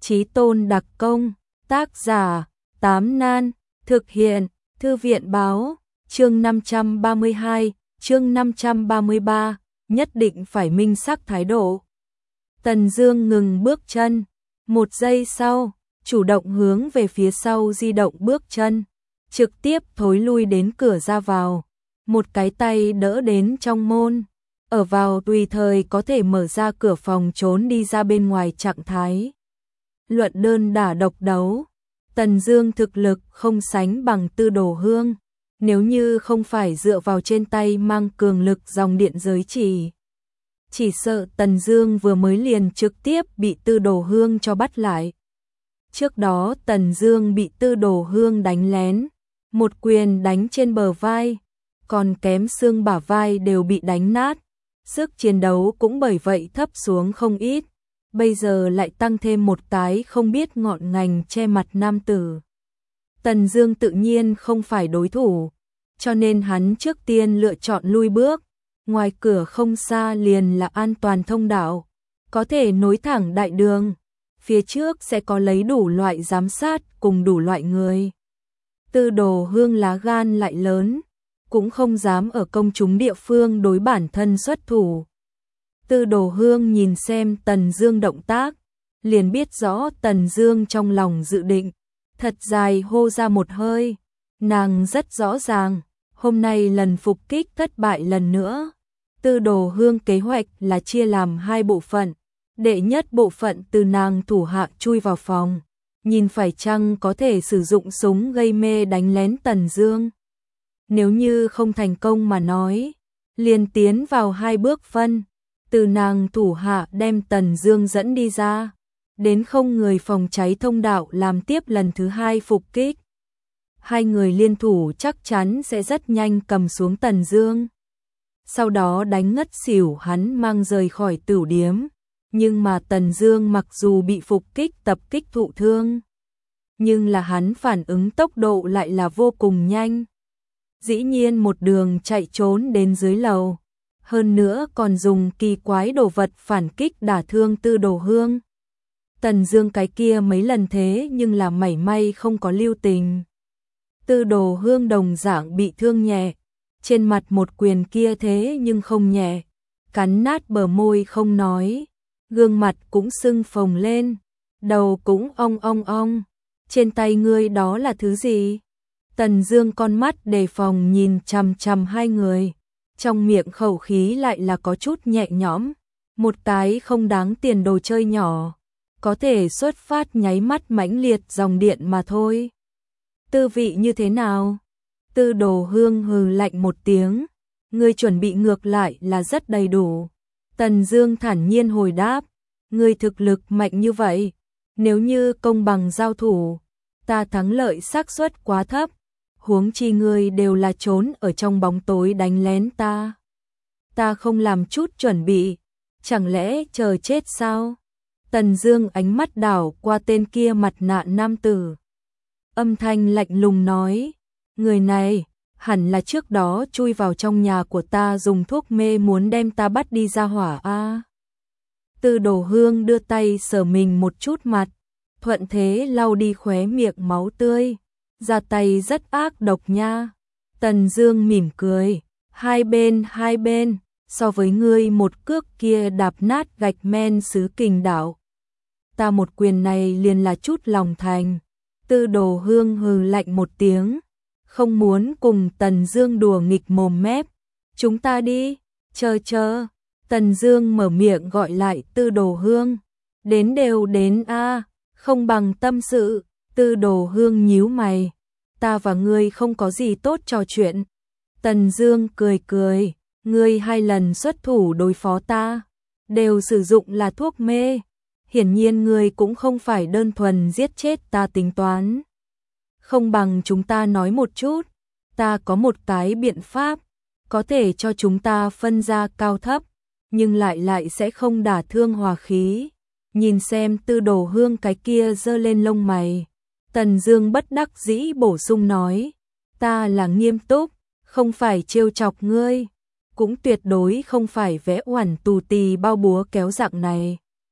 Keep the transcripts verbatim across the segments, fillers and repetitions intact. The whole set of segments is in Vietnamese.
Chí Tôn đặc công, tác giả, Tám Nan, thực hiện, Thư viện báo, chương năm trăm ba mươi hai, chương năm trăm ba mươi ba, nhất định phải minh xác thái độ. Tần Dương ngừng bước chân, một giây sau, chủ động hướng về phía sau di động bước chân, trực tiếp thối lui đến cửa ra vào, một cái tay đỡ đến trong môn, ở vào tùy thời có thể mở ra cửa phòng trốn đi ra bên ngoài trạng thái. Luận đơn đả độc đấu, Tần Dương thực lực không sánh bằng Tư Đồ Hương, nếu như không phải dựa vào trên tay mang cường lực dòng điện giới chỉ, chỉ sợ Tần Dương vừa mới liền trực tiếp bị Tư Đồ Hương cho bắt lại. Trước đó Tần Dương bị Tư Đồ Hương đánh lén, một quyền đánh trên bờ vai, còn kém xương bả vai đều bị đánh nát, sức chiến đấu cũng bởi vậy thấp xuống không ít. Bây giờ lại tăng thêm một cái không biết ngọn ngành che mặt nam tử. Tần Dương tự nhiên không phải đối thủ, cho nên hắn trước tiên lựa chọn lui bước. Ngoài cửa không xa liền là an toàn thông đạo, có thể nối thẳng đại đường, phía trước sẽ có lấy đủ loại giám sát cùng đủ loại người. Tư Đồ Hương lá gan lại lớn, cũng không dám ở công chúng địa phương đối bản thân xuất thủ. Tư Đồ Hương nhìn xem Tần Dương động tác, liền biết rõ Tần Dương trong lòng dự định, thật dài hô ra một hơi, nàng rất rõ ràng, hôm nay lần phục kích thất bại lần nữa. Tư Đồ Hương kế hoạch là chia làm hai bộ phận, đệ nhất bộ phận từ nàng thủ hạ chui vào phòng, nhìn phải chăng có thể sử dụng súng gây mê đánh lén Tần Dương. Nếu như không thành công mà nói, liền tiến vào hai bước phân, từ nàng thủ hạ đem Tần Dương dẫn đi ra, đến không người phòng cháy thông đạo làm tiếp lần thứ hai phục kích. Hai người liên thủ chắc chắn sẽ rất nhanh cầm xuống Tần Dương. Sau đó đánh ngất xỉu hắn mang rời khỏi tửu điếm, nhưng mà Tần Dương mặc dù bị phục kích tập kích thụ thương, nhưng là hắn phản ứng tốc độ lại là vô cùng nhanh. Dĩ nhiên một đường chạy trốn đến dưới lầu, hơn nữa còn dùng kỳ quái đồ vật phản kích đả thương Tư Đồ Hương. Tần Dương cái kia mấy lần thế nhưng là mảy may không có lưu tình. Tư Đồ Hương đồng dạng bị thương nhẹ, trên mặt một quyền kia thế nhưng không nhẹ, cắn nát bờ môi không nói, gương mặt cũng sưng phồng lên, đầu cũng ong ong ong. Trên tay ngươi đó là thứ gì? Tần Dương con mắt đề phòng nhìn chằm chằm hai người, trong miệng khẩu khí lại là có chút nhẹ nhõm, một cái không đáng tiền đồ chơi nhỏ, có thể xuất phát nháy mắt mãnh liệt dòng điện mà thôi. Tư vị như thế nào? Tư Đồ Hương hừ lạnh một tiếng, ngươi chuẩn bị ngược lại là rất đầy đủ. Tần Dương thản nhiên hồi đáp, ngươi thực lực mạnh như vậy, nếu như công bằng giao thủ, ta thắng lợi xác suất quá thấp, huống chi ngươi đều là trốn ở trong bóng tối đánh lén ta. Ta không làm chút chuẩn bị, chẳng lẽ chờ chết sao? Tần Dương ánh mắt đảo qua tên kia mặt nạ nam tử, âm thanh lạnh lùng nói, người này hẳn là trước đó chui vào trong nhà của ta dùng thuốc mê muốn đem ta bắt đi ra hỏa a. Tư Đồ Hương đưa tay sờ mình một chút mặt, thuận thế lau đi khóe miệng máu tươi, ra tay rất ác độc nha. Tần Dương mỉm cười, hai bên hai bên, so với ngươi một cước kia đạp nát gạch men xứ Kình đảo, ta một quyền này liền là chút lòng thành. Tư Đồ Hương hừ lạnh một tiếng, không muốn cùng Tần Dương đùa nghịch mồm mép, chúng ta đi, chờ chờ. Tần Dương mở miệng gọi lại Tư Đồ Hương, đến đều đến a, không bằng tâm sự. Tư Đồ Hương nhíu mày, ta và ngươi không có gì tốt trò chuyện. Tần Dương cười cười, ngươi hai lần xuất thủ đối phó ta, đều sử dụng là thuốc mê, hiển nhiên ngươi cũng không phải đơn thuần giết chết ta tính toán. Không bằng chúng ta nói một chút, ta có một cái biện pháp, có thể cho chúng ta phân ra cao thấp, nhưng lại lại sẽ không đả thương hòa khí. Nhìn xem Tư Đồ Hương cái kia giơ lên lông mày, Tần Dương bất đắc dĩ bổ sung nói, ta là nghiêm túc, không phải trêu chọc ngươi, cũng tuyệt đối không phải vẽ oằn tù tì bao búa kéo dạng này.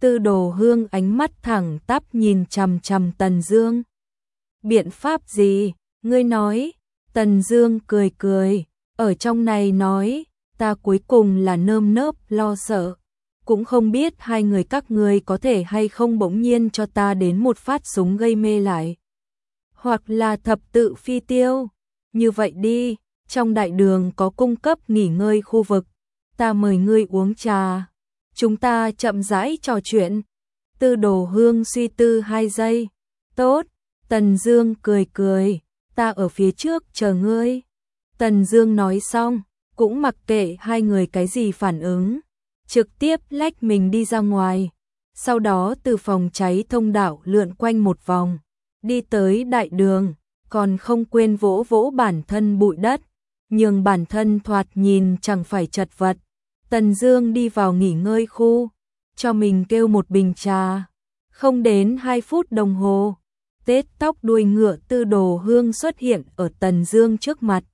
Tư Đồ Hương ánh mắt thẳng tắp nhìn chằm chằm Tần Dương. Biện pháp gì? Ngươi nói. Tần Dương cười cười, ở trong này nói, ta cuối cùng là nơm nớp lo sợ, cũng không biết hai người các ngươi có thể hay không bỗng nhiên cho ta đến một phát súng gây mê lại. Hoặc là thập tự phi tiêu. Như vậy đi, trong đại đường có cung cấp nghỉ ngơi khu vực, ta mời ngươi uống trà, chúng ta chậm rãi trò chuyện. Tư Đồ Hương suy tư hai giây. Tốt. Tần Dương cười cười, ta ở phía trước chờ ngươi. Tần Dương nói xong, cũng mặc kệ hai người cái gì phản ứng, trực tiếp lách mình đi ra ngoài. Sau đó từ phòng cháy thông đạo lượn quanh một vòng, đi tới đại đường, còn không quên vỗ vỗ bản thân bụi đất, nhường bản thân thoạt nhìn chẳng phải chật vật. Tần Dương đi vào nghỉ ngơi khu, cho mình kêu một bình trà. Không đến hai phút đồng hồ, tết tóc đuôi ngựa Tư Đồ Hương xuất hiện ở Tần Dương trước mặt.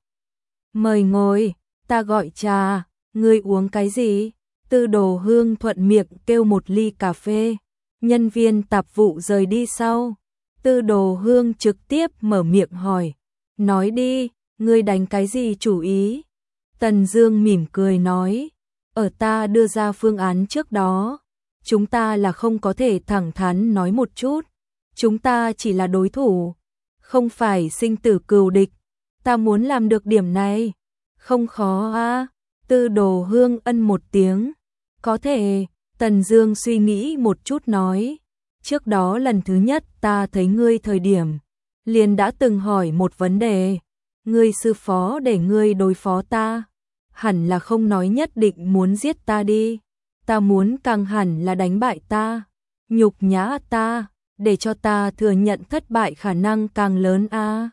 Mời ngồi, ta gọi trà, ngươi uống cái gì? Tư Đồ Hương thuận miệng kêu một ly cà phê. Nhân viên tạp vụ rời đi sau, Tư Đồ Hương trực tiếp mở miệng hỏi, nói đi, ngươi đánh cái gì chủ ý? Tần Dương mỉm cười nói, ở ta đưa ra phương án trước đó, chúng ta là không có thể thẳng thắn nói một chút, chúng ta chỉ là đối thủ, không phải sinh tử cừu địch, ta muốn làm được điểm này, không khó a. Tư Đồ Hương ân một tiếng, có thể. Tần Dương suy nghĩ một chút nói, trước đó lần thứ nhất ta thấy ngươi thời điểm, liền đã từng hỏi một vấn đề, ngươi sư phó để ngươi đối phó ta, hẳn là không nói nhất định muốn giết ta đi, ta muốn càng hẳn là đánh bại ta, nhục nhã ta, để cho ta thừa nhận thất bại khả năng càng lớn a. À.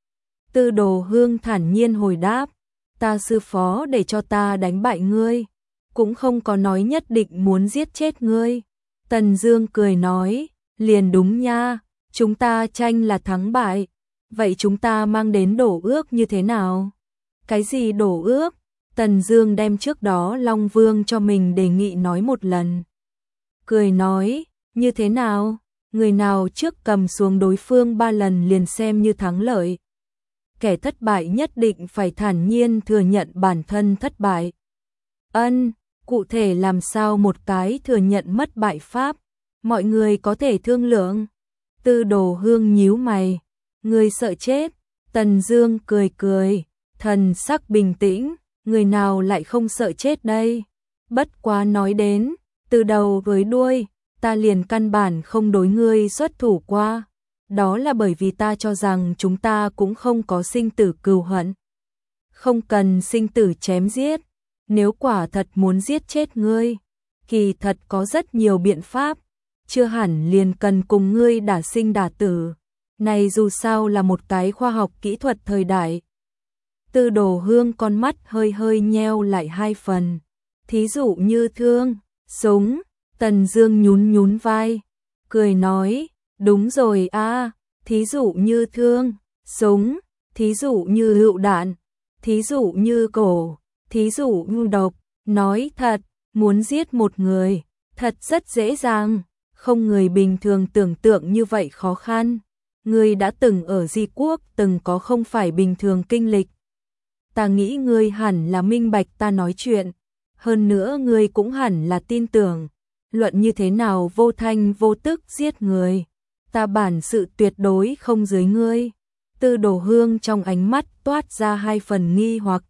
Tư Đồ Hương thản nhiên hồi đáp, ta sư phó để cho ta đánh bại ngươi, cũng không có nói nhất định muốn giết chết ngươi. Tần Dương cười nói, liền đúng nha, chúng ta tranh là thắng bại, vậy chúng ta mang đến đổ ước như thế nào? Cái gì đổ ước? Tần Dương đem trước đó Long Vương cho mình đề nghị nói một lần. Cười nói, như thế nào? Người nào trước cầm xuống đối phương ba lần liền xem như thắng lợi. Kẻ thất bại nhất định phải thản nhiên thừa nhận bản thân thất bại. Ân, cụ thể làm sao một cái thừa nhận mất bại pháp, mọi người có thể thương lượng. Tư Đồ Hương nhíu mày, người sợ chết. Tần Dương cười cười, thần sắc bình tĩnh, người nào lại không sợ chết đây? Bất quá nói đến, từ đầu với đuôi, ta liền căn bản không đối ngươi xuất thủ qua. Đó là bởi vì ta cho rằng chúng ta cũng không có sinh tử cừu hận. Không cần sinh tử chém giết. Nếu quả thật muốn giết chết ngươi, kỳ thật có rất nhiều biện pháp, chưa hẳn liền cần cùng ngươi đả sinh đả tử. Này dù sao là một cái khoa học kỹ thuật thời đại. Tư Đồ Hương con mắt hơi hơi nheo lại hai phần. Thí dụ như thương, súng. Tần Dương nhún nhún vai, cười nói, đúng rồi a, thí dụ như thương, súng, thí dụ như lựu đạn, thí dụ như cổ, thí dụ như độc. Nói thật, muốn giết một người, thật rất dễ dàng, không người bình thường tưởng tượng như vậy khó khăn. Ngươi đã từng ở Di Quốc từng có không phải bình thường kinh lịch. Ta nghĩ ngươi hẳn là minh bạch ta nói chuyện, hơn nữa ngươi cũng hẳn là tin tưởng. Luận như thế nào vô thanh vô tức giết người, ta bản sự tuyệt đối không dưới ngươi. Tư Đồ Hương trong ánh mắt toát ra hai phần nghi hoặc.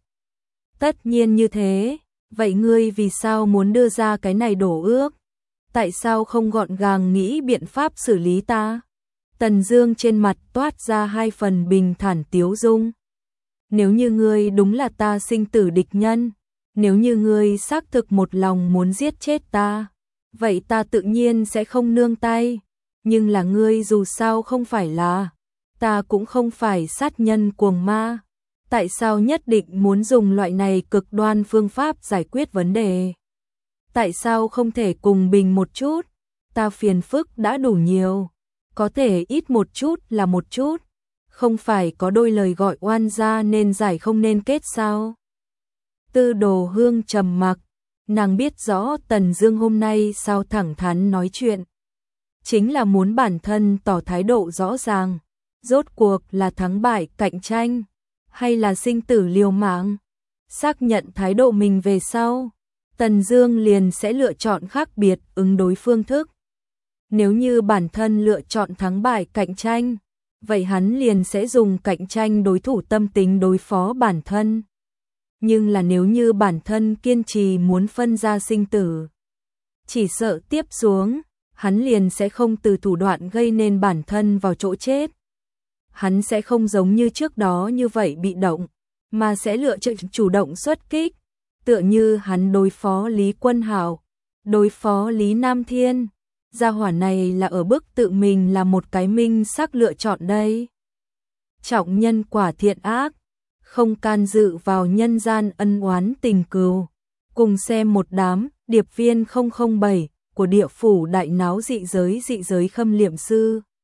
Tất nhiên như thế, vậy ngươi vì sao muốn đưa ra cái này đổ ước? Tại sao không gọn gàng nghĩ biện pháp xử lý ta? Tần Dương trên mặt toát ra hai phần bình thản tiếu dung. Nếu như ngươi đúng là ta sinh tử địch nhân, nếu như ngươi xác thực một lòng muốn giết chết ta, vậy ta tự nhiên sẽ không nương tay, nhưng là ngươi dù sao không phải là, ta cũng không phải sát nhân cuồng ma, tại sao nhất định muốn dùng loại này cực đoan phương pháp giải quyết vấn đề? Tại sao không thể cùng bình một chút? Ta phiền phức đã đủ nhiều, có thể ít một chút là một chút, không phải có đôi lời gọi oan gia nên giải không nên kết sao? Tư Đồ Hương trầm mặc, Nàng biết rõ Tần Dương hôm nay sao thẳng thắn nói chuyện, chính là muốn bản thân tỏ thái độ rõ ràng, rốt cuộc là thắng bại cạnh tranh, hay là sinh tử liều mạng. Xác nhận thái độ mình về sau, Tần Dương liền sẽ lựa chọn khác biệt ứng đối phương thức. Nếu như bản thân lựa chọn thắng bại cạnh tranh, vậy hắn liền sẽ dùng cạnh tranh đối thủ tâm tính đối phó bản thân. Nhưng là nếu như bản thân kiên trì muốn phân ra sinh tử, chỉ sợ tiếp xuống, hắn liền sẽ không từ thủ đoạn gây nên bản thân vào chỗ chết. Hắn sẽ không giống như trước đó như vậy bị động, mà sẽ lựa chọn chủ động xuất kích, tựa như hắn đối phó Lý Quân Hạo, đối phó Lý Nam Thiên. Gia hỏa này là ở bức tự mình là một cái minh xác lựa chọn đây. Trọng nhân quả thiện ác, không can dự vào nhân gian ân oán tình cừu. Cùng xem một đám điệp viên không không bảy của địa phủ đại náo dị giới dị giới khâm liệm sư.